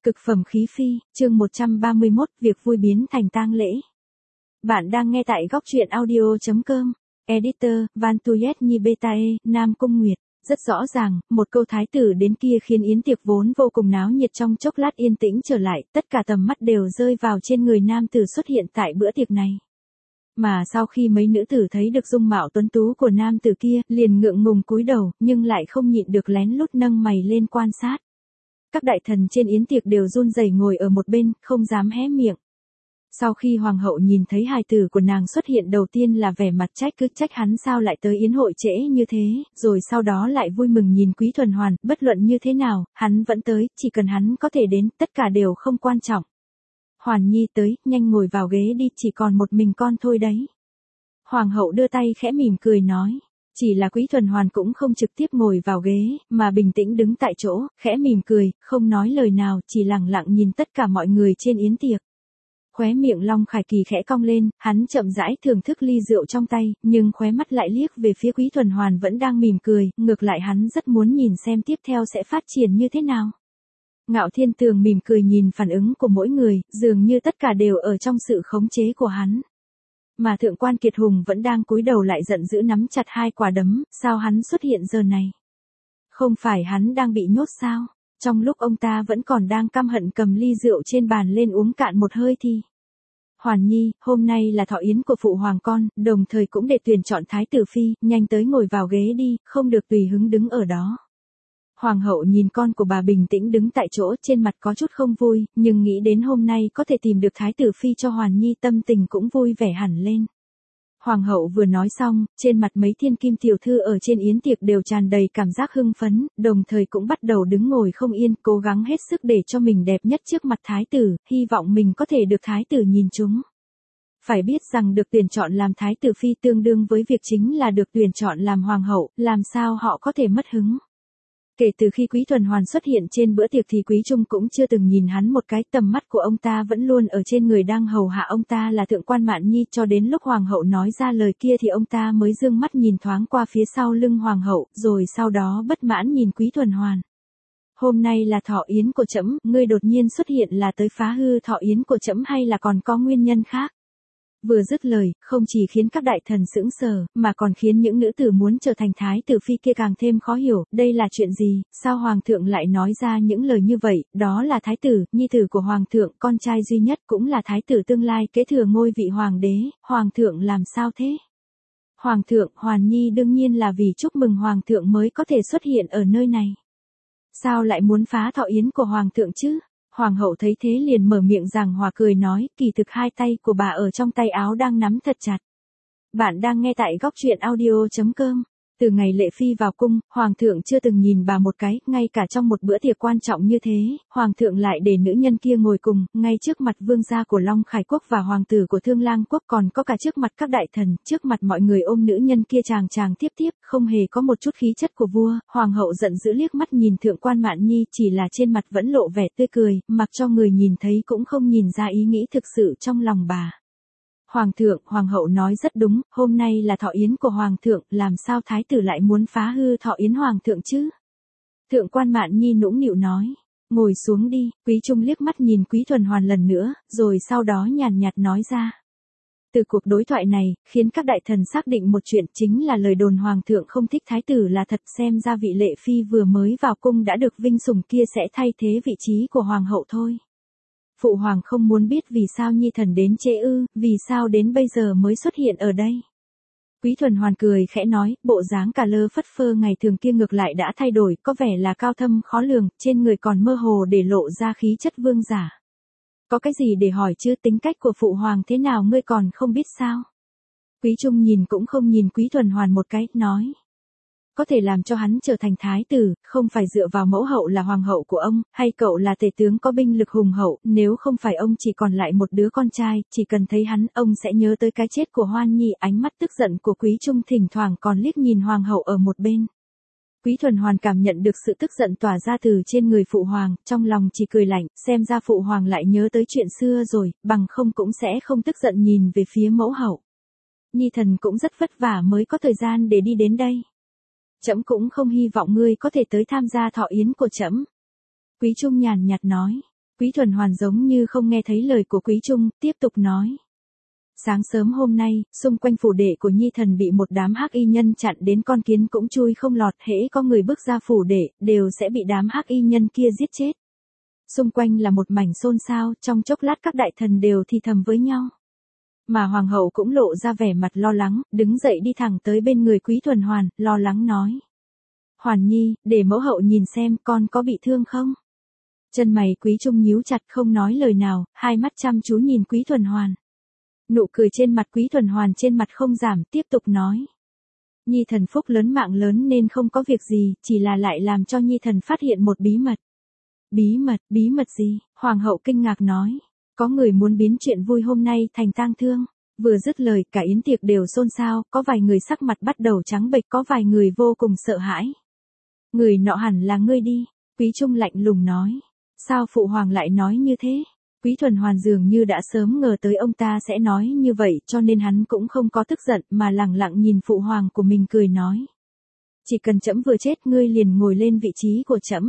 Cực phẩm khí phi, chương 131, việc vui biến thành tang lễ. Bạn đang nghe tại góc truyện audio.com. Editor, Van Tuyết Nhi Betae, Nam Cung Nguyệt. Rất rõ ràng, một câu thái tử đến kia khiến yến tiệc vốn vô cùng náo nhiệt trong chốc lát yên tĩnh trở lại, tất cả tầm mắt đều rơi vào trên người nam tử xuất hiện tại bữa tiệc này. Mà sau khi mấy nữ tử thấy được dung mạo tuấn tú của nam tử kia, liền ngượng ngùng cúi đầu, nhưng lại không nhịn được lén lút nâng mày lên quan sát. Các đại thần trên yến tiệc đều run rẩy ngồi ở một bên, không dám hé miệng. Sau khi hoàng hậu nhìn thấy hài tử của nàng xuất hiện đầu tiên là vẻ mặt trách hắn sao lại tới yến hội trễ như thế, rồi sau đó lại vui mừng nhìn Quý Thuần Hoàn, bất luận như thế nào, hắn vẫn tới, chỉ cần hắn có thể đến, tất cả đều không quan trọng. Hoàn Nhi tới, nhanh ngồi vào ghế đi, chỉ còn một mình con thôi đấy. Hoàng hậu đưa tay khẽ mỉm cười nói. Chỉ là Quý Thuần Hoàn cũng không trực tiếp ngồi vào ghế, mà bình tĩnh đứng tại chỗ, khẽ mỉm cười, không nói lời nào, chỉ lặng lặng nhìn tất cả mọi người trên yến tiệc. Khóe miệng Long Khải Kỳ khẽ cong lên, hắn chậm rãi thưởng thức ly rượu trong tay, nhưng khóe mắt lại liếc về phía Quý Thuần Hoàn vẫn đang mỉm cười, ngược lại hắn rất muốn nhìn xem tiếp theo sẽ phát triển như thế nào. Ngạo Thiên Tường mỉm cười nhìn phản ứng của mỗi người, dường như tất cả đều ở trong sự khống chế của hắn. Mà thượng quan Kiệt Hùng vẫn đang cúi đầu lại giận dữ nắm chặt hai quả đấm, sao hắn xuất hiện giờ này? Không phải hắn đang bị nhốt sao? Trong lúc ông ta vẫn còn đang căm hận cầm ly rượu trên bàn lên uống cạn một hơi thì. Hoàn Nhi, hôm nay là thọ yến của phụ hoàng con, đồng thời cũng để tuyển chọn thái tử phi, nhanh tới ngồi vào ghế đi, không được tùy hứng đứng ở đó. Hoàng hậu nhìn con của bà bình tĩnh đứng tại chỗ, trên mặt có chút không vui, nhưng nghĩ đến hôm nay có thể tìm được thái tử phi cho Hoàn Nhi, tâm tình cũng vui vẻ hẳn lên. Hoàng hậu vừa nói xong, trên mặt mấy thiên kim tiểu thư ở trên yến tiệc đều tràn đầy cảm giác hưng phấn, đồng thời cũng bắt đầu đứng ngồi không yên, cố gắng hết sức để cho mình đẹp nhất trước mặt thái tử, hy vọng mình có thể được thái tử nhìn chúng. Phải biết rằng được tuyển chọn làm thái tử phi tương đương với việc chính là được tuyển chọn làm hoàng hậu, làm sao họ có thể mất hứng. Kể từ khi Quý Thuần Hoàn xuất hiện trên bữa tiệc thì Quý Trung cũng chưa từng nhìn hắn một cái, tầm mắt của ông ta vẫn luôn ở trên người đang hầu hạ ông ta là thượng quan Mạn Nhi, cho đến lúc hoàng hậu nói ra lời kia thì ông ta mới dương mắt nhìn thoáng qua phía sau lưng hoàng hậu, rồi sau đó bất mãn nhìn Quý Thuần Hoàn. Hôm nay là thọ yến của trẫm, ngươi đột nhiên xuất hiện là tới phá hư thọ yến của trẫm hay là còn có nguyên nhân khác? Vừa dứt lời, không chỉ khiến các đại thần sững sờ, mà còn khiến những nữ tử muốn trở thành thái tử phi kia càng thêm khó hiểu, đây là chuyện gì, sao hoàng thượng lại nói ra những lời như vậy, đó là thái tử, nhi tử của hoàng thượng, con trai duy nhất cũng là thái tử tương lai kế thừa ngôi vị hoàng đế, hoàng thượng làm sao thế? Hoàng thượng, Hoàn Nhi đương nhiên là vì chúc mừng hoàng thượng mới có thể xuất hiện ở nơi này. Sao lại muốn phá thọ yến của hoàng thượng chứ? Hoàng hậu thấy thế liền mở miệng giằng hòa cười nói, kỳ thực hai tay của bà ở trong tay áo đang nắm thật chặt. Bạn đang nghe tại góc truyện audio.com. Từ ngày Lệ Phi vào cung, Hoàng thượng chưa từng nhìn bà một cái, ngay cả trong một bữa tiệc quan trọng như thế, Hoàng thượng lại để nữ nhân kia ngồi cùng, ngay trước mặt vương gia của Long Khải Quốc và hoàng tử của Thương Lang Quốc, còn có cả trước mặt các đại thần, trước mặt mọi người ôm nữ nhân kia chàng tiếp, không hề có một chút khí chất của vua. Hoàng hậu giận dữ liếc mắt nhìn thượng quan Mạn Nhi, chỉ là trên mặt vẫn lộ vẻ tươi cười, mặc cho người nhìn thấy cũng không nhìn ra ý nghĩ thực sự trong lòng bà. Hoàng thượng, hoàng hậu nói rất đúng, hôm nay là thọ yến của hoàng thượng, làm sao thái tử lại muốn phá hư thọ yến hoàng thượng chứ? Thượng quan Mạn Nhi nũng nịu nói, ngồi xuống đi. Quý Trung liếc mắt nhìn Quý Thuần Hoàn lần nữa, rồi sau đó nhàn nhạt nói ra. Từ cuộc đối thoại này, khiến các đại thần xác định một chuyện, chính là lời đồn hoàng thượng không thích thái tử là thật, xem ra vị Lệ Phi vừa mới vào cung đã được vinh sủng kia sẽ thay thế vị trí của hoàng hậu thôi. Phụ hoàng không muốn biết vì sao Nhi thần đến trễ ư, vì sao đến bây giờ mới xuất hiện ở đây. Quý Thuần Hoàn cười khẽ nói, bộ dáng cà lơ phất phơ ngày thường kia ngược lại đã thay đổi, có vẻ là cao thâm khó lường, trên người còn mơ hồ để lộ ra khí chất vương giả. Có cái gì để hỏi chứ, tính cách của phụ hoàng thế nào ngươi còn không biết sao? Quý Trung nhìn cũng không nhìn Quý Thuần Hoàn một cái, nói. Có thể làm cho hắn trở thành thái tử, không phải dựa vào mẫu hậu là hoàng hậu của ông, hay cậu là tể tướng có binh lực hùng hậu, nếu không phải ông chỉ còn lại một đứa con trai, chỉ cần thấy hắn, ông sẽ nhớ tới cái chết của Hoan Nhi. Ánh mắt tức giận của Quý Trung thỉnh thoảng còn liếc nhìn hoàng hậu ở một bên. Quý Thuần Hoàn cảm nhận được sự tức giận tỏa ra từ trên người phụ hoàng, trong lòng chỉ cười lạnh, xem ra phụ hoàng lại nhớ tới chuyện xưa rồi, bằng không cũng sẽ không tức giận nhìn về phía mẫu hậu. Nhi thần cũng rất vất vả mới có thời gian để đi đến đây. Trẫm cũng không hy vọng ngươi có thể tới tham gia thọ yến của trẫm. Quý Trung nhàn nhạt nói. Quý Thuần Hoàn giống như không nghe thấy lời của Quý Trung, tiếp tục nói. Sáng sớm hôm nay, xung quanh phủ đệ của Nhi Thần bị một đám hắc y nhân chặn đến con kiến cũng chui không lọt, hễ có người bước ra phủ đệ, đều sẽ bị đám hắc y nhân kia giết chết. Xung quanh là một mảnh xôn xao, trong chốc lát các đại thần đều thì thầm với nhau. Mà hoàng hậu cũng lộ ra vẻ mặt lo lắng, đứng dậy đi thẳng tới bên người Quý Thuần Hoàn, lo lắng nói. Hoàn Nhi, để mẫu hậu nhìn xem con có bị thương không? Chân mày Quý Trung nhíu chặt không nói lời nào, hai mắt chăm chú nhìn Quý Thuần Hoàn. Nụ cười trên mặt Quý Thuần Hoàn trên mặt không giảm, tiếp tục nói. Nhi Thần phúc lớn mạng lớn nên không có việc gì, chỉ là lại làm cho Nhi Thần phát hiện một bí mật. Bí mật gì? Hoàng hậu kinh ngạc nói. Có người muốn biến chuyện vui hôm nay thành tang thương. Vừa dứt lời cả yến tiệc đều xôn xao, có vài người sắc mặt bắt đầu trắng bệch, có vài người vô cùng sợ hãi. Người nọ hẳn là ngươi đi. Quý Trung lạnh lùng nói. Sao phụ hoàng lại nói như thế? Quý Thuần Hoàn dường như đã sớm ngờ tới ông ta sẽ nói như vậy, cho nên hắn cũng không có tức giận mà lẳng lặng nhìn phụ hoàng của mình cười nói. Chỉ cần trẫm vừa chết ngươi liền ngồi lên vị trí của trẫm.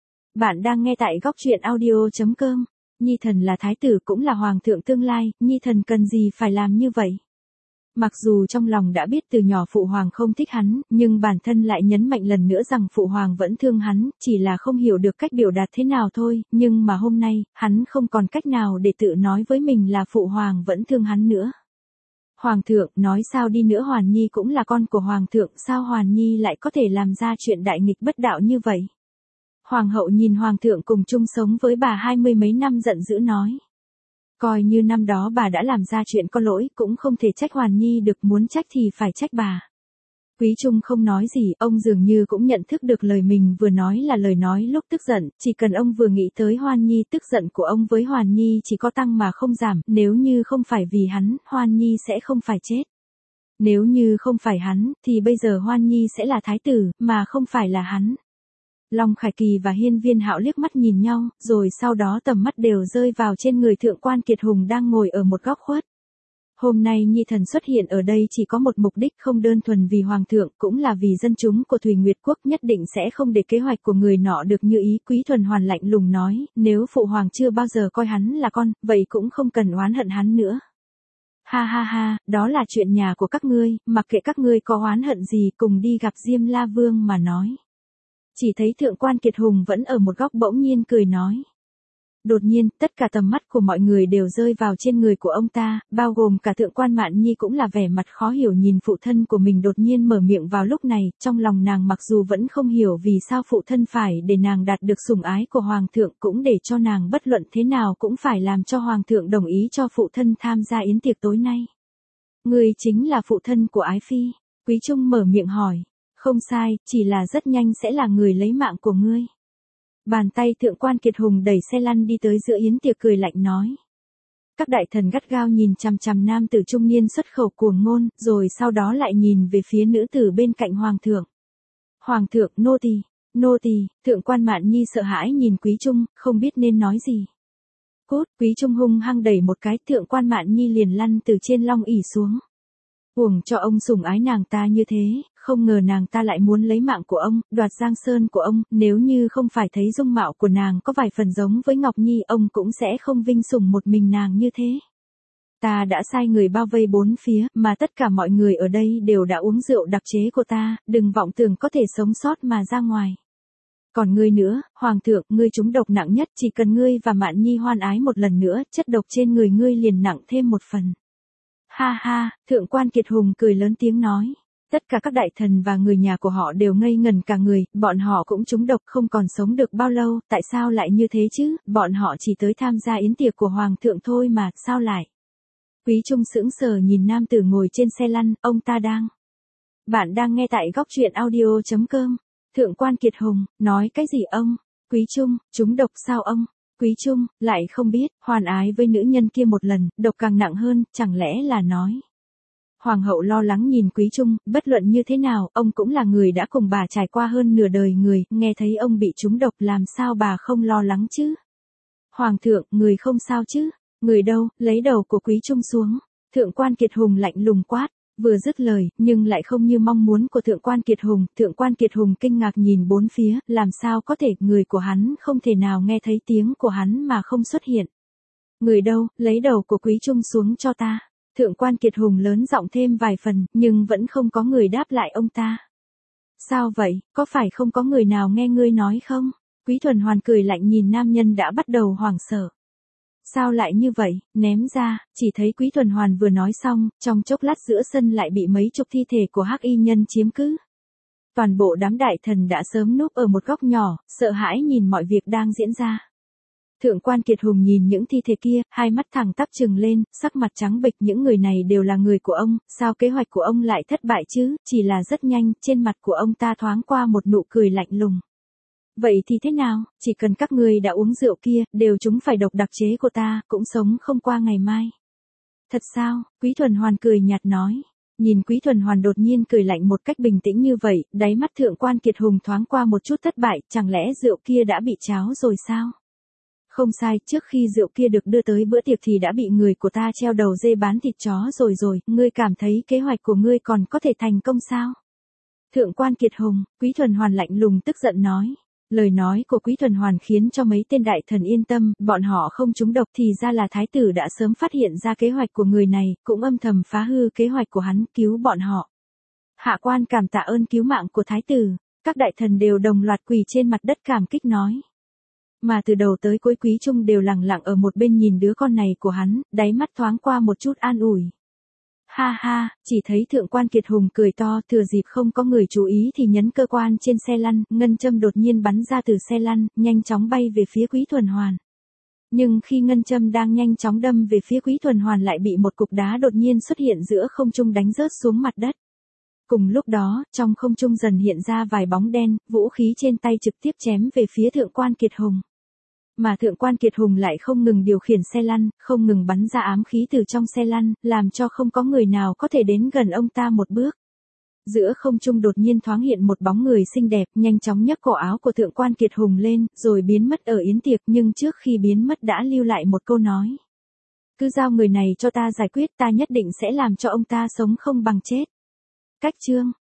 Bạn đang nghe tại góc truyện audio.com. Nhi Thần là thái tử cũng là hoàng thượng tương lai, Nhi Thần cần gì phải làm như vậy? Mặc dù trong lòng đã biết từ nhỏ phụ hoàng không thích hắn, nhưng bản thân lại nhấn mạnh lần nữa rằng phụ hoàng vẫn thương hắn, chỉ là không hiểu được cách biểu đạt thế nào thôi, nhưng mà hôm nay, hắn không còn cách nào để tự nói với mình là phụ hoàng vẫn thương hắn nữa. Hoàng thượng, nói sao đi nữa Hoàn Nhi cũng là con của hoàng thượng, sao Hoàn Nhi lại có thể làm ra chuyện đại nghịch bất đạo như vậy? Hoàng hậu nhìn hoàng thượng cùng chung sống với bà 20 mấy năm giận dữ nói. Coi như năm đó bà đã làm ra chuyện có lỗi, cũng không thể trách Hoàn Nhi được, muốn trách thì phải trách bà. Quý Trung không nói gì, ông dường như cũng nhận thức được lời mình vừa nói là lời nói lúc tức giận, chỉ cần ông vừa nghĩ tới Hoan Nhi, tức giận của ông với Hoàn Nhi chỉ có tăng mà không giảm, nếu như không phải vì hắn, Hoan Nhi sẽ không phải chết. Nếu như không phải hắn, thì bây giờ Hoan Nhi sẽ là thái tử, mà không phải là hắn. Long Khải Kỳ và Hiên Viên Hạo liếc mắt nhìn nhau, rồi sau đó tầm mắt đều rơi vào trên người Thượng quan Kiệt Hùng đang ngồi ở một góc khuất. Hôm nay Nhi Thần xuất hiện ở đây chỉ có một mục đích, không đơn thuần vì Hoàng thượng, cũng là vì dân chúng của Thùy Nguyệt Quốc, nhất định sẽ không để kế hoạch của người nọ được như ý. Quý Thuần Hoàn lạnh lùng nói, nếu phụ hoàng chưa bao giờ coi hắn là con, vậy cũng không cần oán hận hắn nữa. Ha ha ha, đó là chuyện nhà của các ngươi, mặc kệ các ngươi có oán hận gì, cùng đi gặp Diêm La Vương mà nói. Chỉ thấy Thượng quan Kiệt Hùng vẫn ở một góc bỗng nhiên cười nói. Đột nhiên, tất cả tầm mắt của mọi người đều rơi vào trên người của ông ta, bao gồm cả Thượng quan Mạn Nhi cũng là vẻ mặt khó hiểu nhìn phụ thân của mình đột nhiên mở miệng vào lúc này, trong lòng nàng mặc dù vẫn không hiểu vì sao phụ thân phải để nàng đạt được sủng ái của Hoàng thượng, cũng để cho nàng bất luận thế nào cũng phải làm cho Hoàng thượng đồng ý cho phụ thân tham gia yến tiệc tối nay. Người chính là phụ thân của Ái Phi. Quý Trung mở miệng hỏi. Không sai, chỉ là rất nhanh sẽ là người lấy mạng của ngươi. Bàn tay Thượng quan Kiệt Hùng đẩy xe lăn đi tới giữa yến tiệc cười lạnh nói. Các đại thần gắt gao nhìn chằm chằm nam tử trung niên xuất khẩu cuồng ngôn, rồi sau đó lại nhìn về phía nữ tử bên cạnh hoàng thượng. Hoàng thượng, nô tỳ, Thượng quan Mạn Nhi sợ hãi nhìn Quý Trung, không biết nên nói gì. Cốt, Quý Trung hung hăng đẩy một cái, Thượng quan Mạn Nhi liền lăn từ trên long ỷ xuống. Uổng cho ông sủng ái nàng ta như thế, không ngờ nàng ta lại muốn lấy mạng của ông, đoạt Giang Sơn của ông, nếu như không phải thấy dung mạo của nàng có vài phần giống với Ngọc Nhi, ông cũng sẽ không vinh sủng một mình nàng như thế. Ta đã sai người bao vây bốn phía, mà tất cả mọi người ở đây đều đã uống rượu đặc chế của ta, đừng vọng tưởng có thể sống sót mà ra ngoài. Còn ngươi nữa, Hoàng thượng, ngươi trúng độc nặng nhất, chỉ cần ngươi và Mạn Nhi hoan ái một lần nữa, chất độc trên người ngươi liền nặng thêm một phần. Ha ha, Thượng quan Kiệt Hùng cười lớn tiếng nói. Tất cả các đại thần và người nhà của họ đều ngây ngẩn cả người, bọn họ cũng trúng độc không còn sống được bao lâu, tại sao lại như thế chứ, bọn họ chỉ tới tham gia yến tiệc của Hoàng thượng thôi mà, sao lại? Quý Trung sững sờ nhìn nam tử ngồi trên xe lăn, ông ta đang. Bạn đang nghe tại góc truyện audio.com. Thượng quan Kiệt Hùng, nói cái gì ông? Quý Trung, trúng độc sao ông? Quý Trung, lại không biết, hoàn ái với nữ nhân kia một lần, độc càng nặng hơn, chẳng lẽ là nói. Hoàng hậu lo lắng nhìn Quý Trung, bất luận như thế nào, ông cũng là người đã cùng bà trải qua hơn nửa đời người, nghe thấy ông bị trúng độc làm sao bà không lo lắng chứ? Hoàng thượng, người không sao chứ? Người đâu, lấy đầu của Quý Trung xuống. Thượng quan Kiệt Hùng lạnh lùng quát, Vừa dứt lời, nhưng lại không như mong muốn của Thượng quan Kiệt Hùng kinh ngạc nhìn bốn phía, làm sao có thể, người của hắn không thể nào nghe thấy tiếng của hắn mà không xuất hiện. Người đâu, lấy đầu của Quý Trung xuống cho ta. Thượng quan Kiệt Hùng lớn giọng thêm vài phần, nhưng vẫn không có người đáp lại ông ta. Sao vậy, có phải không có người nào nghe ngươi nói không? Quý Thuần Hoàn cười lạnh nhìn nam nhân đã bắt đầu hoảng sợ. Sao lại như vậy, ném ra, chỉ thấy Quý Thuần Hoàn vừa nói xong, trong chốc lát giữa sân lại bị mấy chục thi thể của hắc y nhân chiếm cứ. Toàn bộ đám đại thần đã sớm núp ở một góc nhỏ, sợ hãi nhìn mọi việc đang diễn ra. Thượng quan Kiệt Hùng nhìn những thi thể kia, hai mắt thẳng tắp trừng lên, sắc mặt trắng bệch, những người này đều là người của ông, sao kế hoạch của ông lại thất bại chứ, chỉ là rất nhanh, trên mặt của ông ta thoáng qua một nụ cười lạnh lùng. Vậy thì thế nào, chỉ cần các ngươi đã uống rượu kia, đều chúng phải độc đặc chế của ta, cũng sống không qua ngày mai. Thật sao, Quý Thuần Hoàn cười nhạt nói. Nhìn Quý Thuần Hoàn đột nhiên cười lạnh một cách bình tĩnh như vậy, đáy mắt Thượng quan Kiệt Hùng thoáng qua một chút thất bại, chẳng lẽ rượu kia đã bị cháo rồi sao? Không sai, trước khi rượu kia được đưa tới bữa tiệc thì đã bị người của ta treo đầu dê bán thịt chó rồi, ngươi cảm thấy kế hoạch của ngươi còn có thể thành công sao? Thượng quan Kiệt Hùng, Quý Thuần Hoàn lạnh lùng tức giận nói. Lời nói của Quý Thuần Hoàn khiến cho mấy tên đại thần yên tâm, bọn họ không trúng độc thì ra là thái tử đã sớm phát hiện ra kế hoạch của người này, cũng âm thầm phá hư kế hoạch của hắn, cứu bọn họ. Hạ quan cảm tạ ơn cứu mạng của thái tử, các đại thần đều đồng loạt quỳ trên mặt đất cảm kích nói. Mà từ đầu tới cuối Quý Trung đều lặng lặng ở một bên nhìn đứa con này của hắn, đáy mắt thoáng qua một chút an ủi. Ha ha, chỉ thấy Thượng quan Kiệt Hùng cười to, thừa dịp không có người chú ý thì nhấn cơ quan trên xe lăn, ngân châm đột nhiên bắn ra từ xe lăn, nhanh chóng bay về phía Quý Thuần Hoàn. Nhưng khi ngân châm đang nhanh chóng đâm về phía Quý Thuần Hoàn lại bị một cục đá đột nhiên xuất hiện giữa không trung đánh rớt xuống mặt đất. Cùng lúc đó, trong không trung dần hiện ra vài bóng đen, vũ khí trên tay trực tiếp chém về phía Thượng quan Kiệt Hùng. Mà Thượng quan Kiệt Hùng lại không ngừng điều khiển xe lăn, không ngừng bắn ra ám khí từ trong xe lăn, làm cho không có người nào có thể đến gần ông ta một bước. Giữa không trung đột nhiên thoáng hiện một bóng người xinh đẹp, nhanh chóng nhấc cổ áo của Thượng quan Kiệt Hùng lên, rồi biến mất ở yến tiệc, nhưng trước khi biến mất đã lưu lại một câu nói. Cứ giao người này cho ta giải quyết, ta nhất định sẽ làm cho ông ta sống không bằng chết. Cách chương